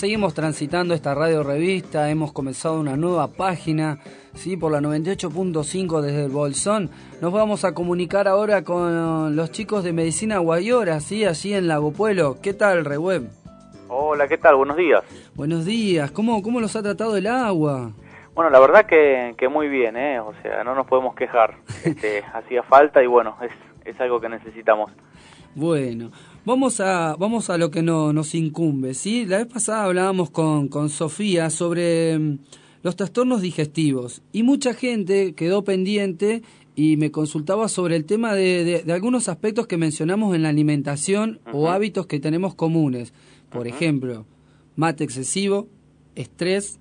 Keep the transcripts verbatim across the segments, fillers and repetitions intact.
seguimos transitando esta radio revista, hemos comenzado una nueva página, ¿sí? Por la noventa y ocho punto cinco desde el Bolsón. Nos vamos a comunicar ahora con los chicos de Medicina Guayora, ¿sí? Allí en Lago Puelo. ¿Qué tal, Reweb? Hola, ¿qué tal? Buenos días. Buenos días. ¿Cómo, cómo los ha tratado el agua? Bueno, la verdad que, que muy bien, ¿eh? O sea, no nos podemos quejar. Este, hacía falta y bueno, es, es algo que necesitamos. Bueno, vamos a vamos a lo que no, nos incumbe, ¿sí? La vez pasada hablábamos con, con Sofía sobre um, los trastornos digestivos y mucha gente quedó pendiente y me consultaba sobre el tema de, de, de algunos aspectos que mencionamos en la alimentación uh-huh. o hábitos que tenemos comunes. Por uh-huh. ejemplo, mate excesivo, estrés,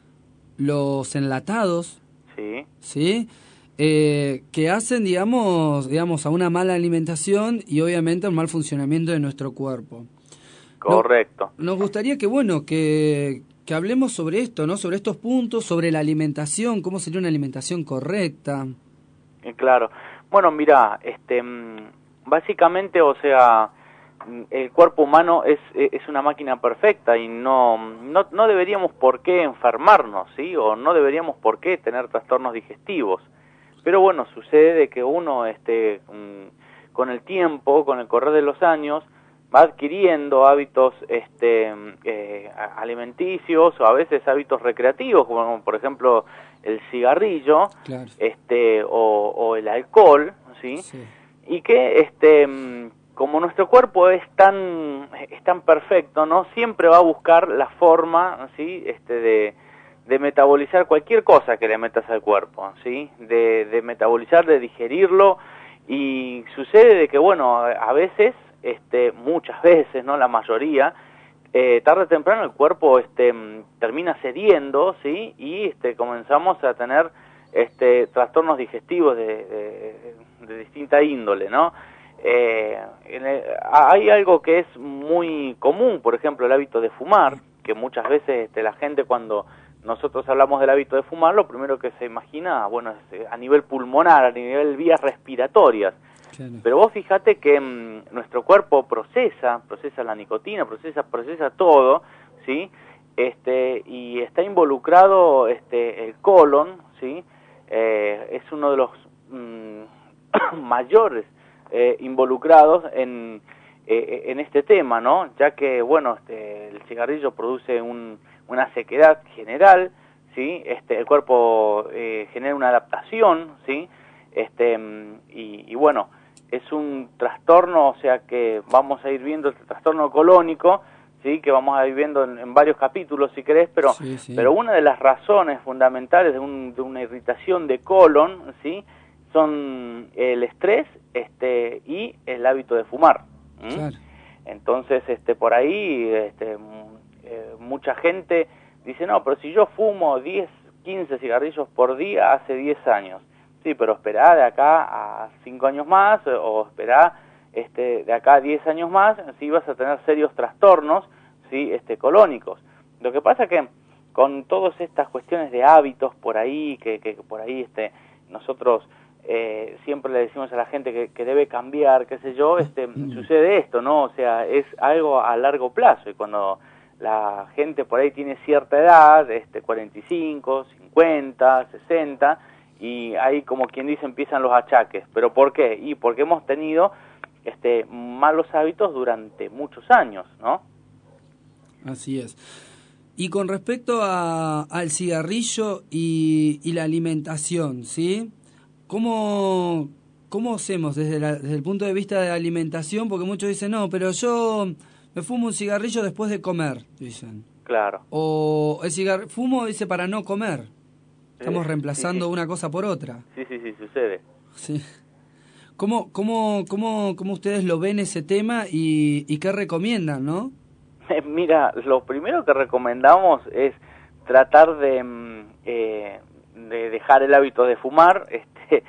los enlatados, sí, ¿sí? Eh, que hacen, digamos, digamos, a una mala alimentación y obviamente al mal funcionamiento de nuestro cuerpo. Correcto. No, nos gustaría que, bueno, que, que hablemos sobre esto, ¿no? Sobre estos puntos, sobre la alimentación, cómo sería una alimentación correcta. Eh, claro. Bueno, mira, este, básicamente, o sea, el cuerpo humano es, es una máquina perfecta y no, no, no deberíamos por qué enfermarnos, ¿sí? O no deberíamos por qué tener trastornos digestivos. Pero bueno, sucede que uno, este, con el tiempo, con el correr de los años, va adquiriendo hábitos, este, eh, alimenticios o a veces hábitos recreativos, como por ejemplo el cigarrillo, claro. este, o, o el alcohol, ¿sí? Sí. Y que, este, como nuestro cuerpo es tan, es tan perfecto, ¿no? Siempre va a buscar la forma, ¿sí? Este, de de metabolizar cualquier cosa que le metas al cuerpo, ¿sí? De, de metabolizar, de digerirlo, y sucede de que, bueno, a veces, este, muchas veces, ¿no? La mayoría, eh, tarde o temprano el cuerpo, este, termina cediendo, ¿sí? Y, este, comenzamos a tener, este, trastornos digestivos de, de, de distinta índole, ¿no? Eh, en el, hay algo que es muy común, por ejemplo, el hábito de fumar, que muchas veces, este, la gente cuando nosotros hablamos del hábito de fumar, lo primero que se imagina, bueno, es a nivel pulmonar, a nivel vías respiratorias. Claro. Pero vos fíjate que mmm, nuestro cuerpo procesa, procesa la nicotina, procesa, procesa todo, ¿sí? Este, y está involucrado este, el colon, ¿sí? Eh, es uno de los mmm, mayores eh, involucrados en, eh, en este tema, ¿no? Ya que, bueno, este, el cigarrillo produce un una sequedad general, ¿sí? Este, el cuerpo eh, genera una adaptación, ¿sí? Este, y, y bueno, es un trastorno, o sea que vamos a ir viendo este trastorno colónico, ¿sí? Que vamos a ir viendo en, en varios capítulos, si querés, pero, sí, sí. pero una de las razones fundamentales de, un, de una irritación de colon, ¿sí? Son el estrés este, y el hábito de fumar. ¿Mm? Claro. Entonces, este, por ahí, este, Eh, mucha gente dice, no, pero si yo fumo diez, quince cigarrillos por día hace diez años. Sí, pero esperá de acá a cinco años más, o esperá este, de acá a diez años más, sí vas a tener serios trastornos, sí, este, colónicos. Lo que pasa que con todas estas cuestiones de hábitos por ahí, que, que por ahí este, nosotros eh, siempre le decimos a la gente que, que debe cambiar, qué sé yo, este, mm. sucede esto, ¿no? O sea, es algo a largo plazo, y cuando la gente por ahí tiene cierta edad, este, cuarenta y cinco, cincuenta, sesenta, y ahí, como quien dice, empiezan los achaques. ¿Pero por qué? Y porque hemos tenido este, malos hábitos durante muchos años, ¿no? Así es. Y con respecto a, al cigarrillo y, y la alimentación, ¿sí? ¿Cómo, cómo hacemos desde, la, desde el punto de vista de la alimentación? Porque muchos dicen, no, pero yo me fumo un cigarrillo después de comer, dicen. Claro. O el cigarrillo, fumo, dice, para no comer. Estamos reemplazando sí, sí. una cosa por otra. Sí, sí, sí, sucede. Sí. ¿Cómo, cómo, cómo, cómo ustedes lo ven ese tema y, y qué recomiendan, no? Mira, lo primero que recomendamos es tratar de, eh, de dejar el hábito de fumar este,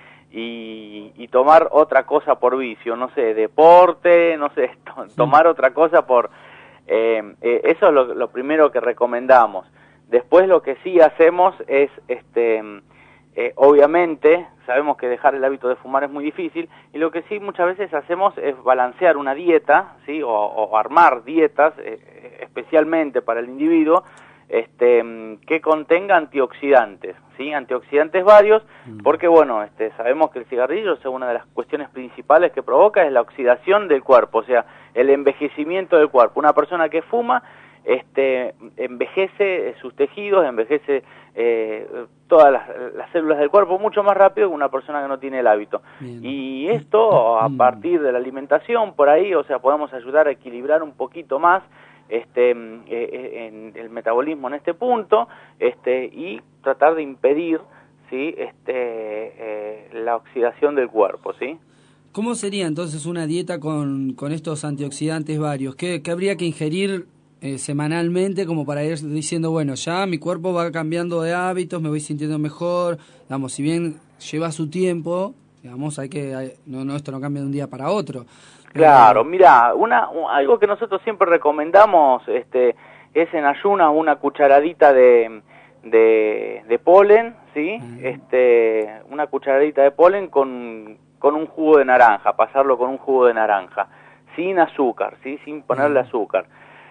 y, y tomar otra cosa por vicio, no sé, deporte, no sé, to tomar otra cosa por... Eh, eh, eso es lo, lo primero que recomendamos. Después lo que sí hacemos es, este, eh, obviamente, sabemos que dejar el hábito de fumar es muy difícil, y lo que sí muchas veces hacemos es balancear una dieta, ¿sí? o, o armar dietas eh, especialmente para el individuo, este, que contenga antioxidantes, ¿sí? Antioxidantes varios, porque bueno, este, sabemos que el cigarrillo es una de las cuestiones principales que provoca, es la oxidación del cuerpo, o sea, el envejecimiento del cuerpo. Una persona que fuma, este, envejece sus tejidos, envejece eh, todas las, las células del cuerpo mucho más rápido que una persona que no tiene el hábito. Bien. Y esto a partir de la alimentación, por ahí, o sea, podemos ayudar a equilibrar un poquito más este eh, en el metabolismo en este punto, este y tratar de impedir, ¿sí? este eh, la oxidación del cuerpo, ¿sí? ¿Cómo sería entonces una dieta con, con estos antioxidantes varios? ¿Qué, qué habría que ingerir eh, semanalmente como para ir diciendo, bueno, ya mi cuerpo va cambiando de hábitos, me voy sintiendo mejor? Digamos, si bien lleva su tiempo, digamos, hay que hay, no, no esto no cambia de un día para otro. Claro, mira, una, algo que nosotros siempre recomendamos este, es en ayunas una cucharadita de, de, de polen, ¿sí? Uh-huh. Este, una cucharadita de polen con, con un jugo de naranja, pasarlo con un jugo de naranja, sin azúcar, ¿sí? Sin ponerle uh-huh. azúcar.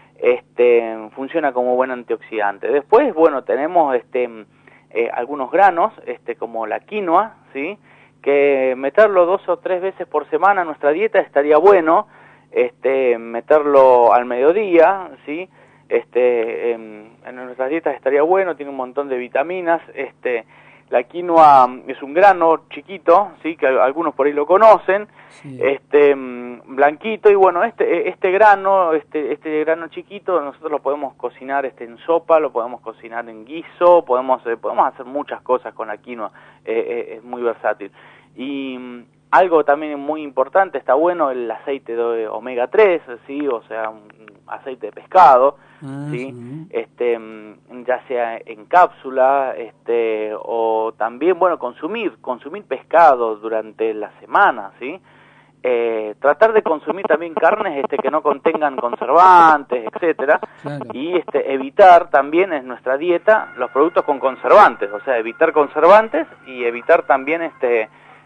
Este, funciona como buen antioxidante. Después, bueno, tenemos este, eh, algunos granos, este, como la quinoa, ¿sí? Que meterlo dos o tres veces por semana en nuestra dieta estaría bueno, este, meterlo al mediodía, ¿sí? Este, en, en nuestras dietas estaría bueno, tiene un montón de vitaminas, este, la quinoa es un grano chiquito, ¿sí? Que algunos por ahí lo conocen, sí. este, blanquito, y bueno, este, este grano, este, este grano chiquito, nosotros lo podemos cocinar este, en sopa, lo podemos cocinar en guiso, podemos, eh, podemos hacer muchas cosas con la quinoa, eh, eh, es muy versátil. Y um, algo también muy importante, está bueno el aceite de omega tres, ¿sí? O sea, un aceite de pescado, ah, ¿sí? Sí. Este, ya sea en cápsula, este, o también, bueno, consumir, consumir pescado durante la semana, ¿sí? Eh, tratar de consumir también carnes este, que no contengan conservantes, etcétera, claro. Y este, evitar también en nuestra dieta los productos con conservantes, o sea, evitar conservantes y evitar también este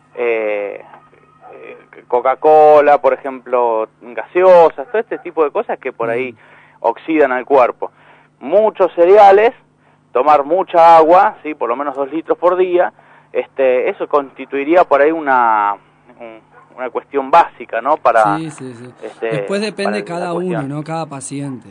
eh, eh, Coca-Cola, por ejemplo, gaseosas, todo este tipo de cosas que por ahí oxidan al cuerpo. Muchos cereales, tomar mucha agua, sí, por lo menos dos litros por día, este, eso constituiría por ahí una un, una cuestión básica, ¿no? Para sí, sí, sí. Este, después depende cada uno, ¿no? Cada paciente.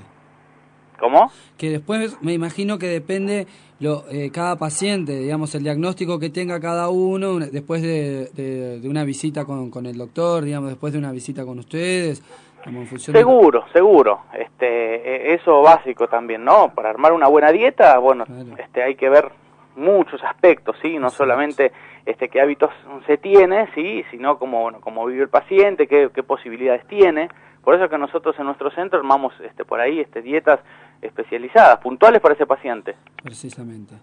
¿Cómo? Que después me imagino que depende lo, eh, cada paciente, digamos, el diagnóstico que tenga cada uno después de, de, de una visita con, con el doctor, digamos, después de una visita con ustedes. Como funciona. Seguro, seguro. Este, eso básico también, ¿no? Para armar una buena dieta, bueno, claro. este, hay que ver muchos aspectos, ¿sí? No Exacto. solamente este, qué hábitos se tiene, ¿sí? Sino cómo, bueno, cómo vive el paciente, qué, qué posibilidades tiene. Por eso que nosotros en nuestro centro armamos este, por ahí este, dietas especializadas, puntuales para ese paciente. Precisamente.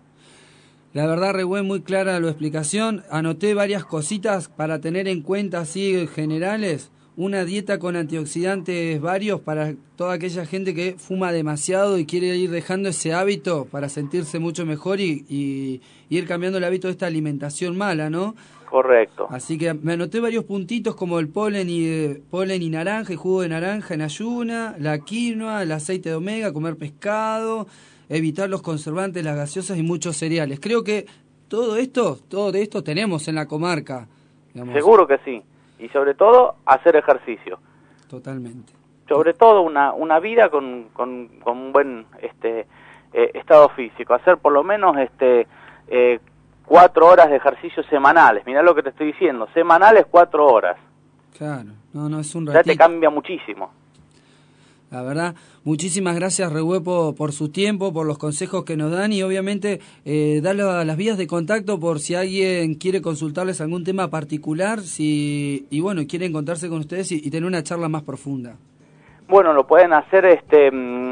La verdad, re buen, muy clara la explicación. Anoté varias cositas para tener en cuenta, así generales. Una dieta con antioxidantes varios para toda aquella gente que fuma demasiado y quiere ir dejando ese hábito para sentirse mucho mejor y, y, y ir cambiando el hábito de esta alimentación mala, ¿no? Correcto. Así que me anoté varios puntitos como el polen y eh, polen y naranja, y jugo de naranja en ayuna, la quinoa, el aceite de omega, comer pescado, evitar los conservantes, las gaseosas y muchos cereales. Creo que todo esto, todo de esto tenemos en la comarca. Digamos. Seguro que sí. Y sobre todo, hacer ejercicio. Totalmente. Sobre todo, una, una vida con, con, con un buen este, eh, estado físico. Hacer por lo menos este eh, cuatro horas de ejercicio semanales. Mirá lo que te estoy diciendo. Semanales, cuatro horas. Claro. No, no, es un ratito. Ya te cambia muchísimo. La verdad, muchísimas gracias, Rehuepo, por su tiempo, por los consejos que nos dan y obviamente eh, darle a las vías de contacto por si alguien quiere consultarles algún tema particular si y bueno, quiere encontrarse con ustedes y, y tener una charla más profunda. Bueno, lo pueden hacer este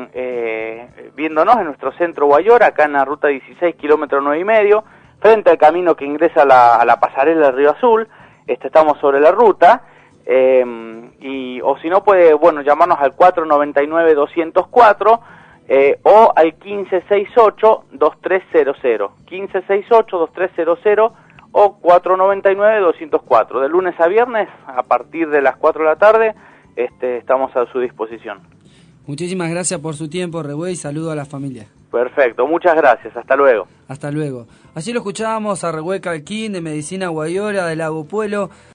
eh, viéndonos en nuestro centro Guayora, acá en la ruta dieciséis, kilómetro nueve y medio, frente al camino que ingresa a la, a la pasarela del Río Azul. Este, estamos sobre la ruta. Eh, y o si no puede, bueno, llamarnos al cuatro noventa y nueve, doscientos cuatro eh, o al quince sesenta y ocho, veintitrés cero cero, quince sesenta y ocho, veintitrés cero cero o cuatro noventa y nueve, doscientos cuatro. De lunes a viernes, a partir de las cuatro de la tarde, este, estamos a su disposición. Muchísimas gracias por su tiempo, Rebuey, y saludo a la familia. Perfecto, muchas gracias, hasta luego. Hasta luego. Allí lo escuchábamos a Rebuey Calquín, de Medicina Guayora, de Lago Puelo.